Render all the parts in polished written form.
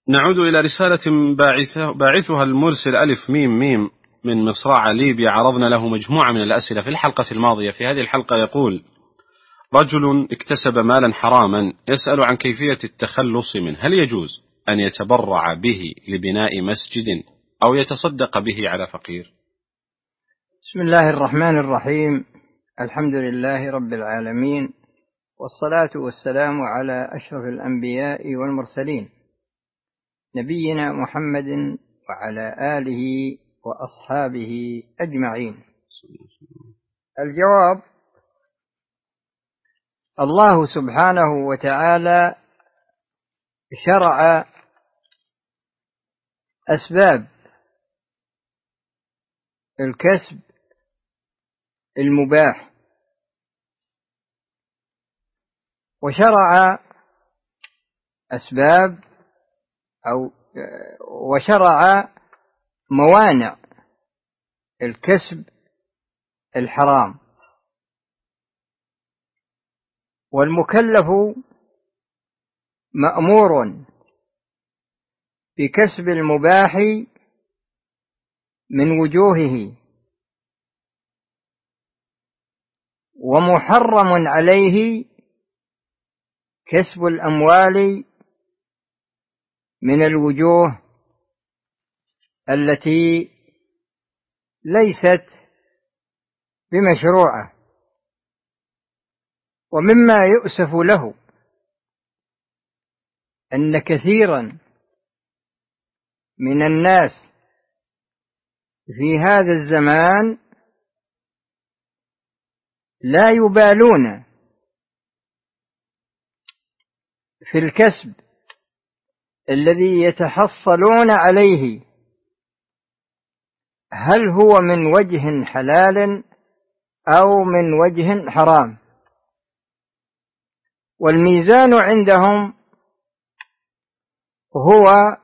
نعود إلى رسالة باعثها المرسل ألف ميم ميم من مصراع ليبيا. عرضنا له مجموعة من الأسئلة في الحلقة الماضية. في هذه الحلقة يقول: رجل اكتسب مالا حراما يسأل عن كيفية التخلص منه، هل يجوز أن يتبرع به لبناء مسجد أو يتصدق به على فقير؟ بسم الله الرحمن الرحيم. الحمد لله رب العالمين، والصلاة والسلام على أشرف الأنبياء والمرسلين، نبينا محمد وعلى آله وأصحابه أجمعين. الجواب: الله سبحانه وتعالى شرع أسباب الكسب المباح، وشرع أسباب وشرع موانع الكسب الحرام. والمكلف مأمور بكسب المباح من وجوهه، ومحرم عليه كسب الأموال من الوجوه التي ليست بمشروعة. ومما يؤسف له أن كثيرا من الناس في هذا الزمان لا يبالون في الكسب الذي يتحصلون عليه، هل هو من وجه حلال أو من وجه حرام. والميزان عندهم هو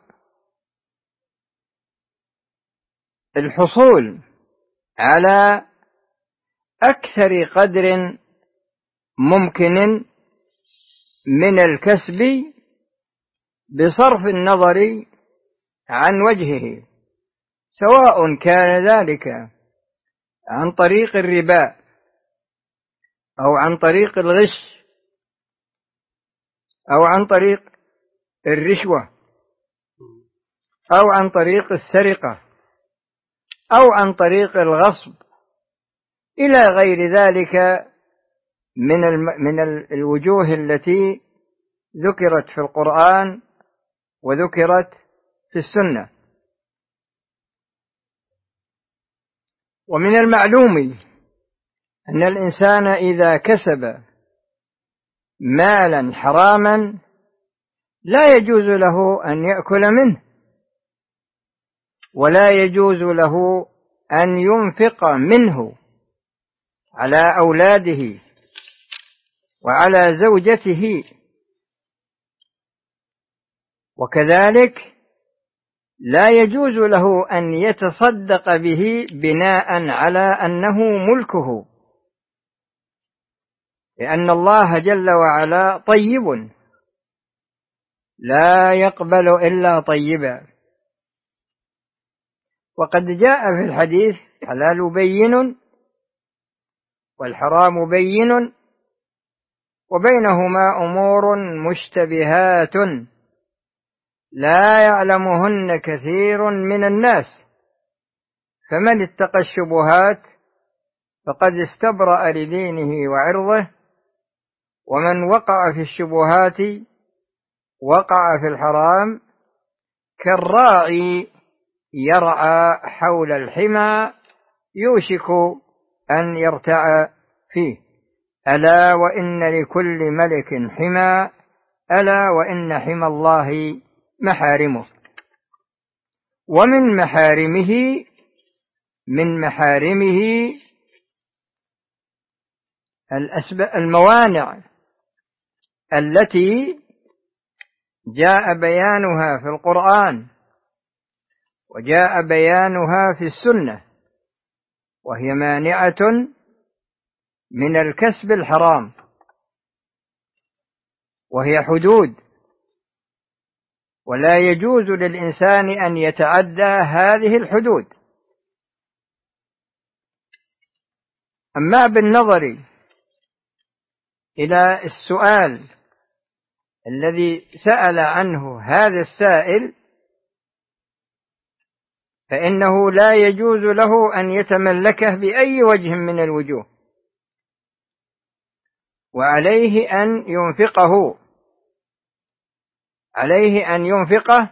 الحصول على أكثر قدر ممكن من الكسب بصرف النظر عن وجهه، سواء كان ذلك عن طريق الربا أو عن طريق الغش أو عن طريق الرشوة أو عن طريق السرقة أو عن طريق الغصب إلى غير ذلك من الوجوه التي ذكرت في القرآن وذكرت في السنة. ومن المعلوم أن الإنسان إذا كسب مالا حراما لا يجوز له أن يأكل منه، ولا يجوز له أن ينفق منه على أولاده وعلى زوجته، وكذلك لا يجوز له أن يتصدق به بناء على أنه ملكه، لأن الله جل وعلا طيب لا يقبل إلا طيبا. وقد جاء في الحديث: الحلال بين والحرام بين وبينهما أمور مشتبهات لا يعلمهن كثير من الناس، فمن اتقى الشبهات فقد استبرأ لدينه وعرضه، ومن وقع في الشبهات وقع في الحرام، كالراعي يرعى حول الحمى يوشك أن يرتع فيه. ألا وإن لكل ملك حمى، ألا وإن حمى الله محارمه. ومن محارمه الموانع التي جاء بيانها في القرآن وجاء بيانها في السنة، وهي مانعة من الكسب الحرام، وهي حدود ولا يجوز للإنسان أن يتعدى هذه الحدود. أما بالنظر إلى السؤال الذي سأل عنه هذا السائل، فإنه لا يجوز له أن يتملكه بأي وجه من الوجوه، وعليه أن ينفقه، عليه أن ينفقه،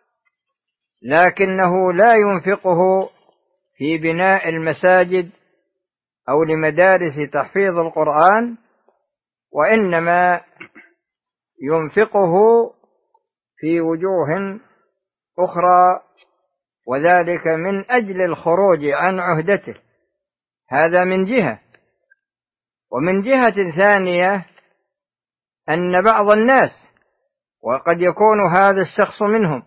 لكنه لا ينفقه في بناء المساجد أو لمدارس تحفيظ القرآن، وإنما ينفقه في وجوه أخرى، وذلك من أجل الخروج عن عهدته. هذا من جهة. ومن جهة ثانية أن بعض الناس، وقد يكون هذا الشخص منهم،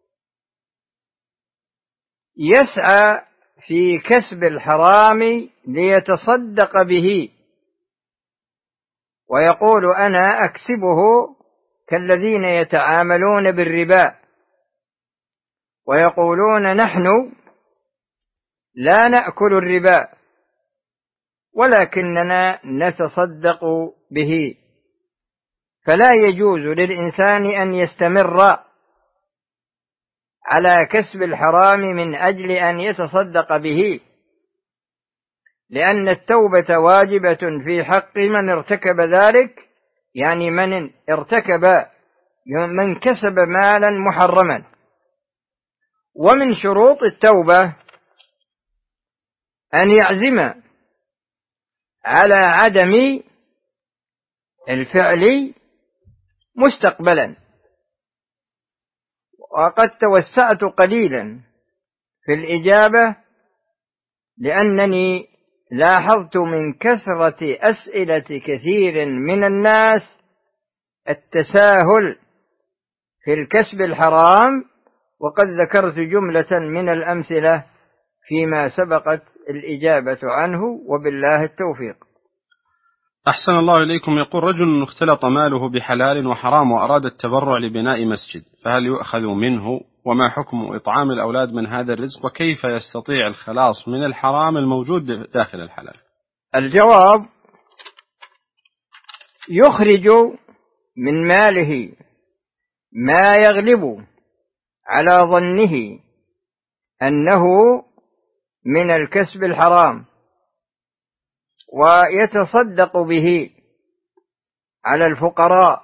يسعى في كسب الحرام ليتصدق به، ويقول أنا أكسبه كالذين يتعاملون بالربا، ويقولون نحن لا نأكل الربا ولكننا نتصدق به. فلا يجوز للإنسان أن يستمر على كسب الحرام من أجل أن يتصدق به، لأن التوبة واجبة في حق من ارتكب ذلك، يعني من كسب مالا محرما. ومن شروط التوبة أن يعزم على عدم الفعل مستقبلا. وقد توسعت قليلا في الإجابة، لأنني لاحظت من كثرة أسئلة كثير من الناس التساهل في الكسب الحرام، وقد ذكرت جملة من الأمثلة فيما سبقت الإجابة عنه، وبالله التوفيق. أحسن الله إليكم. يقول رجل اختلط ماله بحلال وحرام وأراد التبرع لبناء مسجد، فهل يؤخذ منه؟ وما حكم إطعام الأولاد من هذا الرزق؟ وكيف يستطيع الخلاص من الحرام الموجود داخل الحلال؟ الجواب: يخرج من ماله ما يغلب على ظنه أنه من الكسب الحرام، ويتصدق به على الفقراء،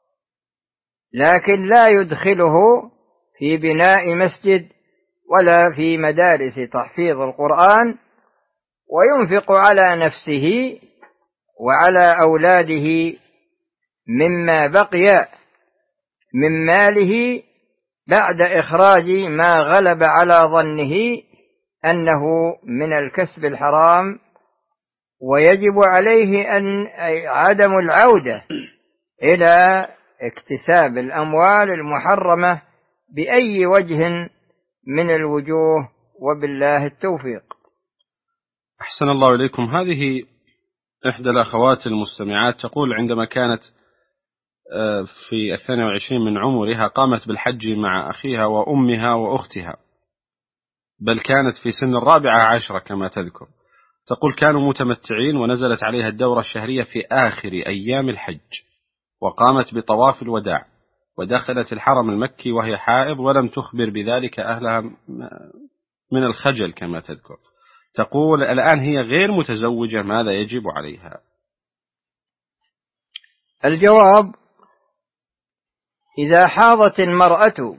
لكن لا يدخله في بناء مسجد ولا في مدارس تحفيظ القرآن، وينفق على نفسه وعلى أولاده مما بقي من ماله بعد إخراج ما غلب على ظنه أنه من الكسب الحرام. ويجب عليه أن عدم العودة إلى اكتساب الأموال المحرمة بأي وجه من الوجوه، وبالله التوفيق. أحسن الله إليكم. هذه إحدى الأخوات المستمعات تقول عندما كانت في 22 من عمرها قامت بالحج مع أخيها وأمها وأختها، بل كانت في سن 14 كما تذكر. تقول كانوا متمتعين ونزلت عليها الدورة الشهرية في آخر أيام الحج، وقامت بطواف الوداع، ودخلت الحرم المكي وهي حائض، ولم تخبر بذلك أهلها من الخجل كما تذكر. تقول الآن هي غير متزوجة، ماذا يجب عليها؟ الجواب: إذا حاضت المرأة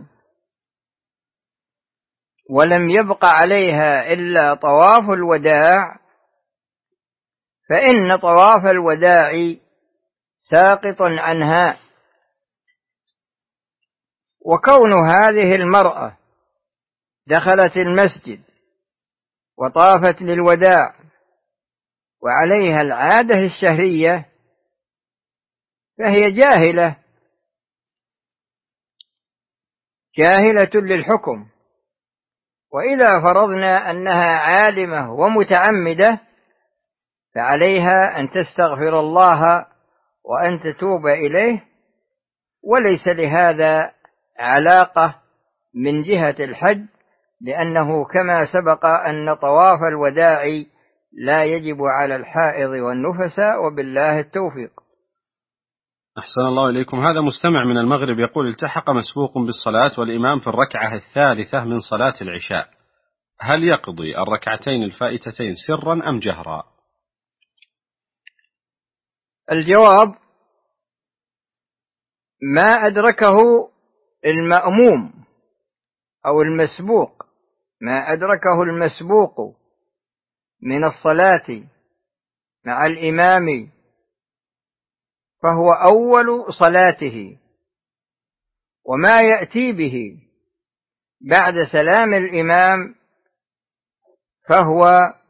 ولم يبق عليها إلا طواف الوداع، فإن طواف الوداع ساقط عنها. وكون هذه المرأة دخلت المسجد وطافت للوداع وعليها العادة الشهرية، فهي جاهلة للحكم. وإذا فرضنا أنها عالمة ومتعمدة، فعليها أن تستغفر الله وأن تتوب إليه، وليس لهذا علاقة من جهة الحج، لأنه كما سبق أن طواف الوداع لا يجب على الحائض والنفساء، وبالله التوفيق. أحسن الله إليكم. هذا مستمع من المغرب يقول: التحق مسبوق بالصلاة والإمام في الركعة الثالثة من صلاة العشاء، هل يقضي الركعتين الفائتتين سرا أم جهرا؟ الجواب: ما أدركه المأموم أو المسبوق، ما أدركه المسبوق من الصلاة مع الإمام فهو أول صلاته، وما يأتي به بعد سلام الإمام فهو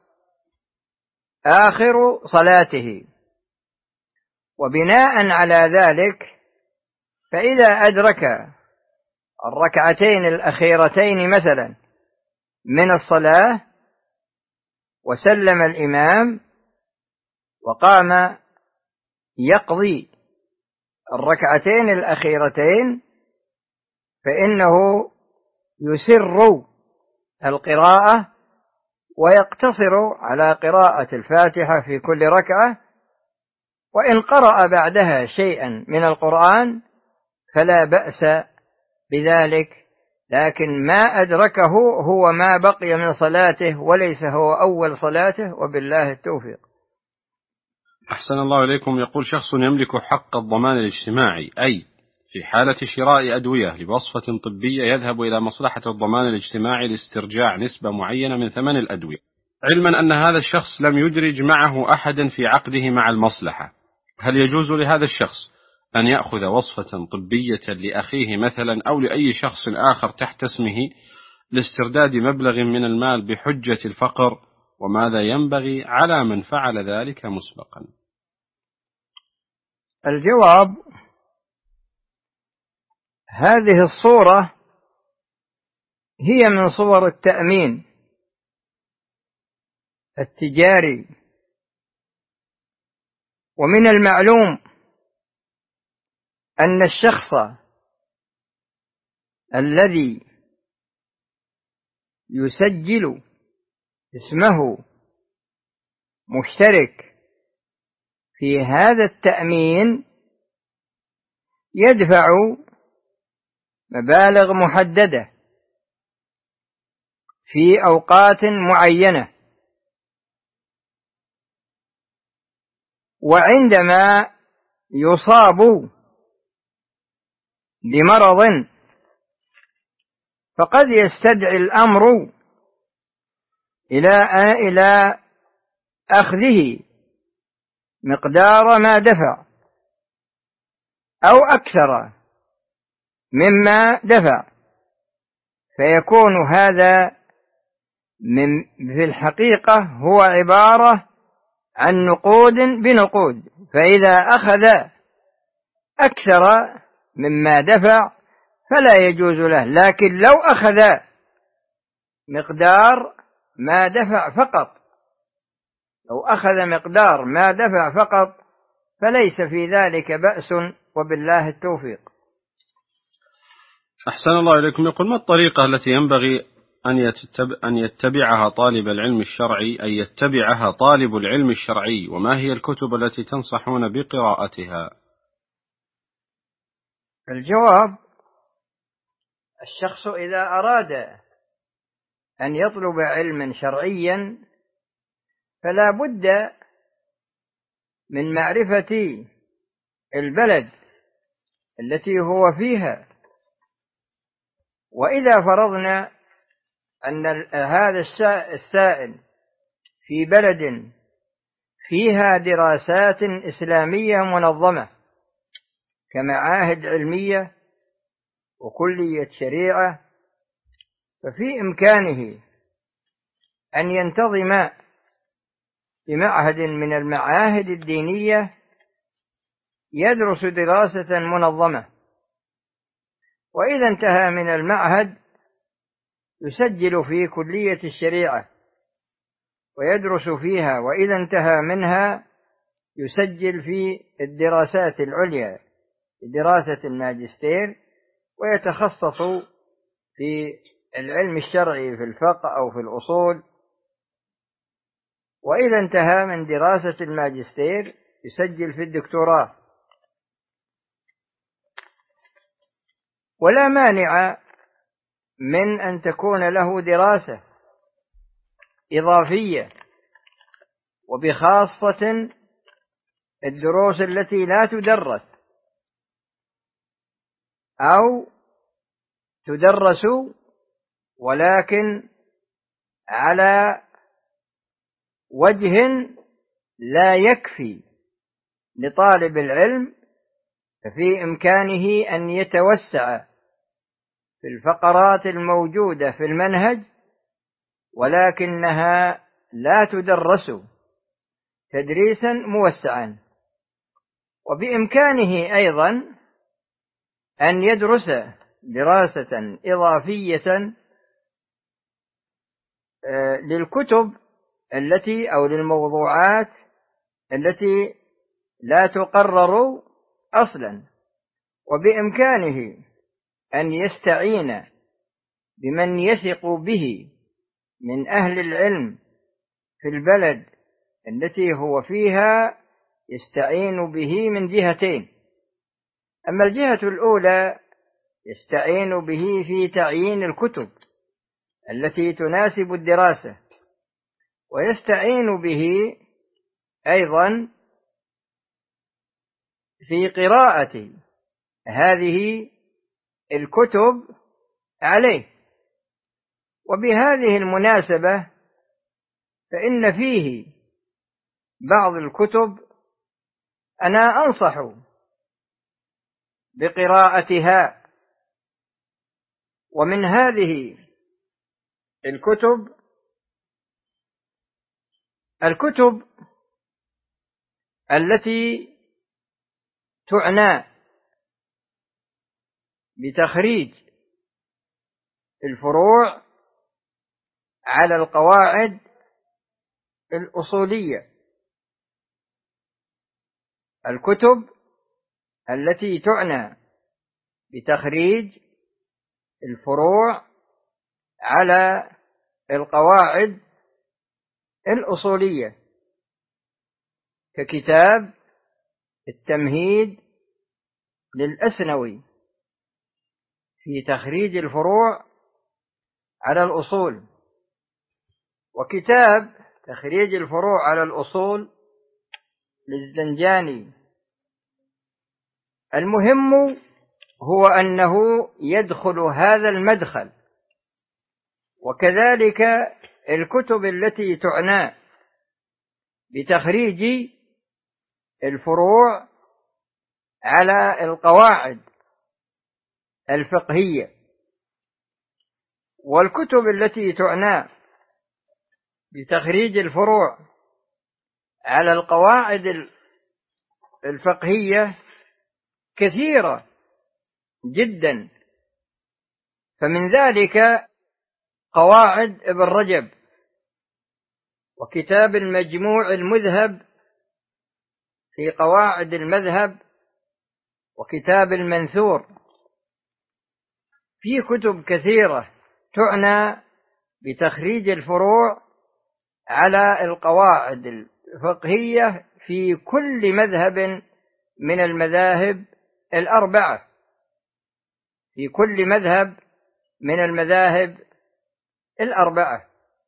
آخر صلاته. وبناء على ذلك فإذا أدرك الركعتين الأخيرتين مثلا من الصلاة وسلم الإمام وقام يقضي الركعتين الأخيرتين، فإنه يسر القراءة ويقتصر على قراءة الفاتحة في كل ركعة، وإن قرأ بعدها شيئا من القرآن فلا بأس بذلك، لكن ما أدركه هو ما بقي من صلاته وليس هو أول صلاته، وبالله التوفيق. أحسن الله إليكم. يقول: شخص يملك حق الضمان الاجتماعي، أي في حالة شراء أدوية لوصفة طبية يذهب إلى مصلحة الضمان الاجتماعي لاسترجاع نسبة معينة من ثمن الأدوية، علما أن هذا الشخص لم يدرج معه أحدا في عقده مع المصلحة، هل يجوز لهذا الشخص أن يأخذ وصفة طبية لأخيه مثلا أو لأي شخص آخر تحت اسمه لاسترداد مبلغ من المال بحجة الفقر؟ وماذا ينبغي على من فعل ذلك مسبقا؟ الجواب: هذه الصورة هي من صور التأمين التجاري، ومن المعلوم أن الشخص الذي يسجل اسمه مشترك في هذا التأمين يدفع مبالغ محددة في أوقات معينة، وعندما يصاب بمرض فقد يستدعي الأمر إلى أخذه مقدار ما دفع أو أكثر مما دفع، فيكون هذا في الحقيقة هو عبارة عن نقود بنقود، فإذا أخذ أكثر مما دفع فلا يجوز له، لكن لو أخذ مقدار ما دفع فقط، لو أخذ مقدار ما دفع فقط فليس في ذلك بأس، وبالله التوفيق. أحسن الله إليكم. يقول: ما الطريقة التي ينبغي أن يتبعها طالب العلم الشرعي، أن يتبعها طالب العلم الشرعي، وما هي الكتب التي تنصحون بقراءتها؟ الجواب: الشخص إذا أراد أن يطلب علما شرعيا فلا بد من معرفة البلد التي هو فيها، وإذا فرضنا أن هذا السائل في بلد فيها دراسات إسلامية منظمة كمعاهد علمية وكلية شريعة، ففي إمكانه أن ينتظم بمعهد من المعاهد الدينية يدرس دراسة منظمة، وإذا انتهى من المعهد يسجل في كلية الشريعة ويدرس فيها، وإذا انتهى منها يسجل في الدراسات العليا دراسة الماجستير، ويتخصص في العلم الشرعي في الفقه أو في الأصول، وإذا انتهى من دراسة الماجستير يسجل في الدكتوراه. ولا مانع من أن تكون له دراسة إضافية، وبخاصة الدروس التي لا تدرس أو تدرس ولكن على وجه لا يكفي لطالب العلم، ففي إمكانه أن يتوسع في الفقرات الموجودة في المنهج ولكنها لا تدرس تدريسا موسعا. وبإمكانه أيضا أن يدرس دراسة إضافية للكتب التي أو للموضوعات التي لا تقرر أصلا، وبإمكانه أن يستعين بمن يثق به من أهل العلم في البلد التي هو فيها، يستعين به من جهتين: أما الجهة الأولى يستعين به في تعيين الكتب التي تناسب الدراسة، ويستعين به أيضا في قراءة هذه الكتب عليه. وبهذه المناسبة فإن فيه بعض الكتب أنا أنصح بقراءتها، ومن هذه الكتب التي تعنى بتخريج الفروع على القواعد الأصولية، الكتب التي تعنى بتخريج الفروع على القواعد الأصولية، ككتاب التمهيد للأسنوي في تخريج الفروع على الأصول، وكتاب تخريج الفروع على الأصول للزنجاني. المهم هو أنه يدخل هذا المدخل. وكذلك الكتب التي تعنى بتخريج الفروع على القواعد الفقهية، والكتب التي تعنى بتخريج الفروع على القواعد الفقهية كثيرة جدا. فمن ذلك قواعد ابن رجب، وكتاب المجموع المذهب في قواعد المذهب، وكتاب المنثور. في كتب كثيرة تعنى بتخريج الفروع على القواعد الفقهية في كل مذهب من المذاهب الأربعة، في كل مذهب من المذاهب الأربعة.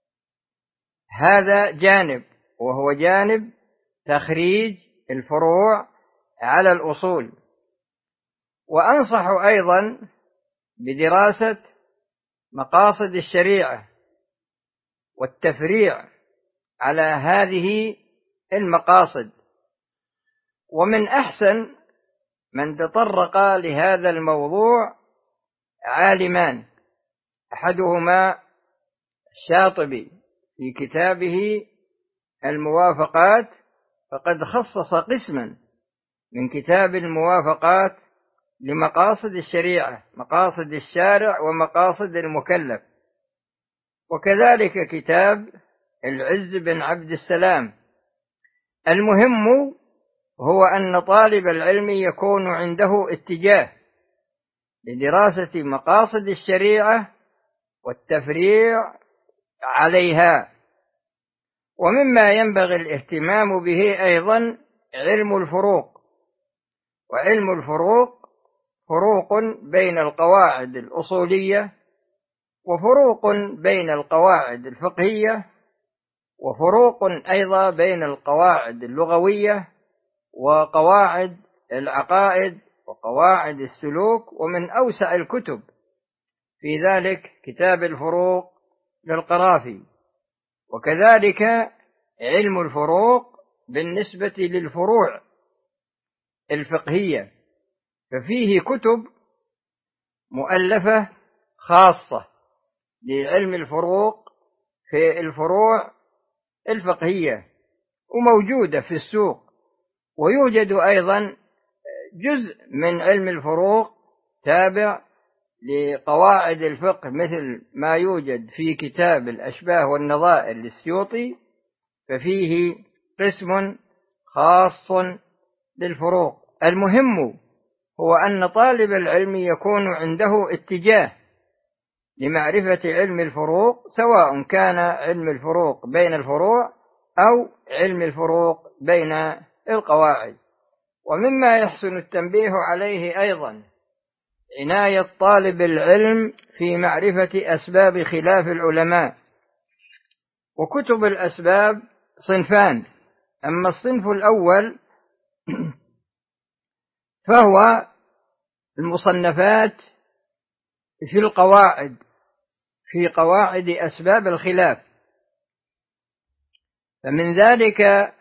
هذا جانب، وهو جانب تخريج الفروع على الأصول. وأنصح أيضا بدراسة مقاصد الشريعة والتفريع على هذه المقاصد. ومن أحسن من تطرق لهذا الموضوع عالمان، أحدهما الشاطبي في كتابه الموافقات، فقد خصص قسما من كتاب الموافقات لمقاصد الشريعة، مقاصد الشارع ومقاصد المكلف. وكذلك كتاب العز بن عبد السلام. المهم هو أن طالب العلم يكون عنده اتجاه لدراسة مقاصد الشريعة والتفريع عليها. ومما ينبغي الاهتمام به أيضا علم الفروق. وعلم الفروق فروق بين القواعد الأصولية، وفروق بين القواعد الفقهية، وفروق أيضا بين القواعد اللغوية وقواعد العقائد وقواعد السلوك. ومن أوسع الكتب في ذلك كتاب الفروق للقرافي. وكذلك علم الفروق بالنسبة للفروع الفقهية، ففيه كتب مؤلفة خاصة لعلم الفروق في الفروع الفقهية وموجودة في السوق. ويوجد أيضا جزء من علم الفروق تابع لقواعد الفقه، مثل ما يوجد في كتاب الأشباه والنظائر للسيوطي، ففيه قسم خاص للفروق. المهم هو أن طالب العلم يكون عنده اتجاه لمعرفة علم الفروق، سواء كان علم الفروق بين الفروع أو علم الفروق بين القواعد. ومما يحسن التنبيه عليه أيضا عناية طالب العلم في معرفة أسباب خلاف العلماء. وكتب الأسباب صنفان: أما الصنف الأول فهو المصنفات في القواعد، في قواعد أسباب الخلاف، فمن ذلك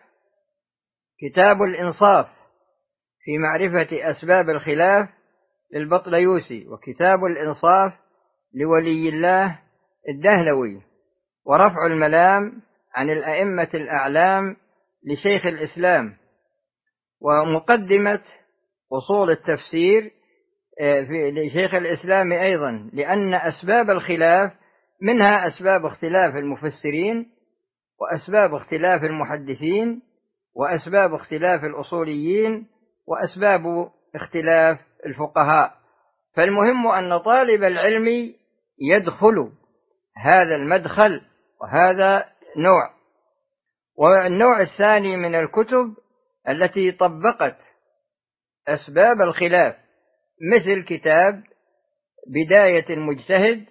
كتاب الإنصاف في معرفة أسباب الخلاف للبطليوسي، وكتاب الإنصاف لولي الله الدهلوي، ورفع الملام عن الأئمة الأعلام لشيخ الإسلام، ومقدمة أصول التفسير لشيخ الإسلام أيضا، لأن أسباب الخلاف منها أسباب اختلاف المفسرين، وأسباب اختلاف المحدثين، وأسباب اختلاف الأصوليين، وأسباب اختلاف الفقهاء. فالمهم أن طالب العلم يدخل هذا المدخل وهذا نوع. والنوع الثاني من الكتب التي طبقت أسباب الخلاف، مثل كتاب بداية المجتهد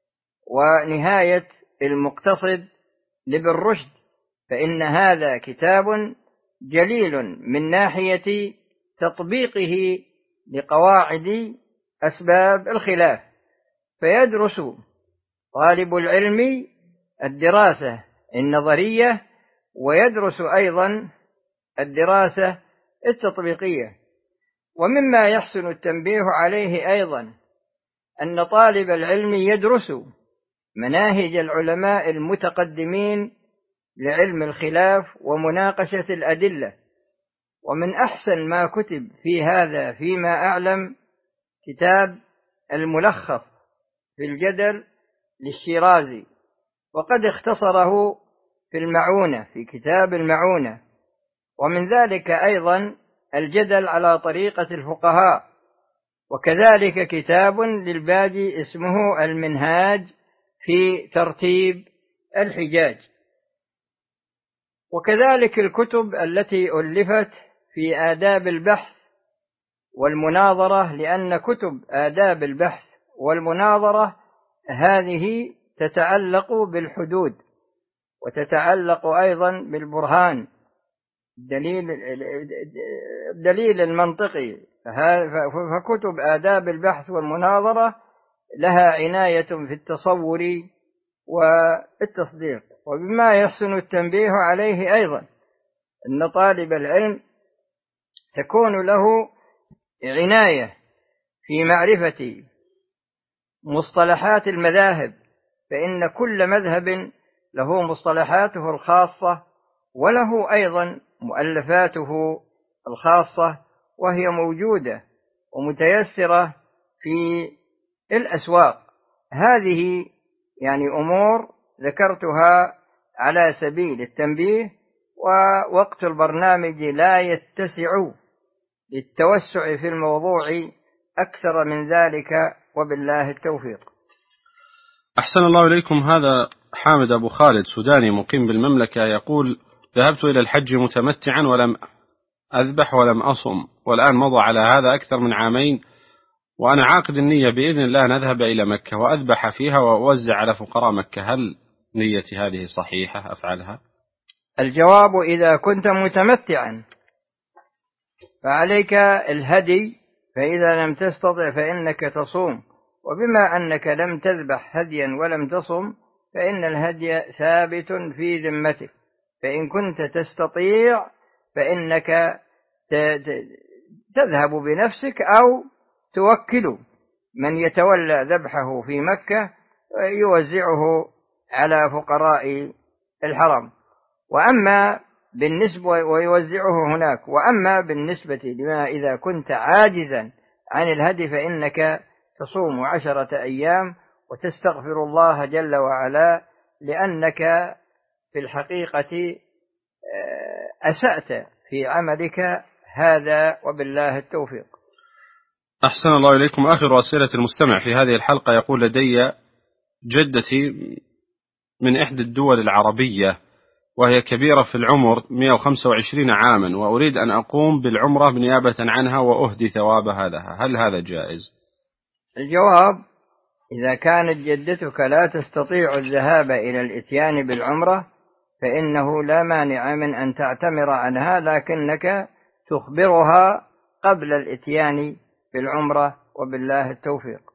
ونهاية المقتصد لابن رشد، فإن هذا كتاب جليل من ناحية تطبيقه لقواعد أسباب الخلاف. فيدرس طالب العلم الدراسة النظرية، ويدرس أيضا الدراسة التطبيقية. ومما يحسن التنبيه عليه أيضا أن طالب العلم يدرس مناهج العلماء المتقدمين لعلم الخلاف ومناقشة الأدلة. ومن أحسن ما كتب في هذا فيما أعلم كتاب الملخص في الجدل للشيرازي، وقد اختصره في المعونة، في كتاب المعونة. ومن ذلك أيضا الجدل على طريقة الفقهاء، وكذلك كتاب للباجي اسمه المنهاج في ترتيب الحجاج. وكذلك الكتب التي ألفت في آداب البحث والمناظرة، لأن كتب آداب البحث والمناظرة هذه تتعلق بالحدود، وتتعلق أيضا بالبرهان، الدليل المنطقي. فكتب آداب البحث والمناظرة لها عناية في التصور والتصديق. وبما يحسن التنبيه عليه أيضا أن طالب العلم تكون له عناية في معرفة مصطلحات المذاهب، فإن كل مذهب له مصطلحاته الخاصة، وله أيضا مؤلفاته الخاصة، وهي موجودة ومتيسرة في الأسواق. هذه يعني أمور ذكرتها على سبيل التنبيه، ووقت البرنامج لا يتسع للتوسع في الموضوع أكثر من ذلك، وبالله التوفيق. أحسن الله إليكم. هذا حامد أبو خالد سوداني مقيم بالمملكة يقول: ذهبت إلى الحج متمتعا ولم أذبح ولم أصم، والآن مضى على هذا أكثر من عامين، وأنا عاقد النية بإذن الله أن أذهب إلى مكة وأذبح فيها وأوزع على فقراء مكة، هل نيتي هذه صحيحة أفعلها؟ الجواب: إذا كنت متمتعا فعليك الهدي، فإذا لم تستطع فإنك تصوم، وبما أنك لم تذبح هديا ولم تصم فإن الهدي ثابت في ذمتك، فإن كنت تستطيع فإنك تذهب بنفسك أو توكل من يتولى ذبحه في مكة يوزعه على فقراء الحرم، وأما بالنسبة ويوزعه هناك. وأما بالنسبة لما إذا كنت عاجزا عن الهدي فإنك تصوم 10 أيام وتستغفر الله جل وعلا، لأنك في الحقيقة أسأت في عملك هذا، وبالله التوفيق. أحسن الله إليكم. آخر أسئلة المستمع في هذه الحلقة يقول: لدي جدتي من إحدى الدول العربية وهي كبيرة في العمر 125 عاما، وأريد أن أقوم بالعمرة بنيابة عنها وأهدي ثوابها لها، هل هذا جائز؟ الجواب: إذا كانت جدتك لا تستطيع الذهاب إلى الإتيان بالعمرة فإنه لا مانع من أن تعتمر عنها، لكنك تخبرها قبل الإتيان بالعمرة، وبالله التوفيق.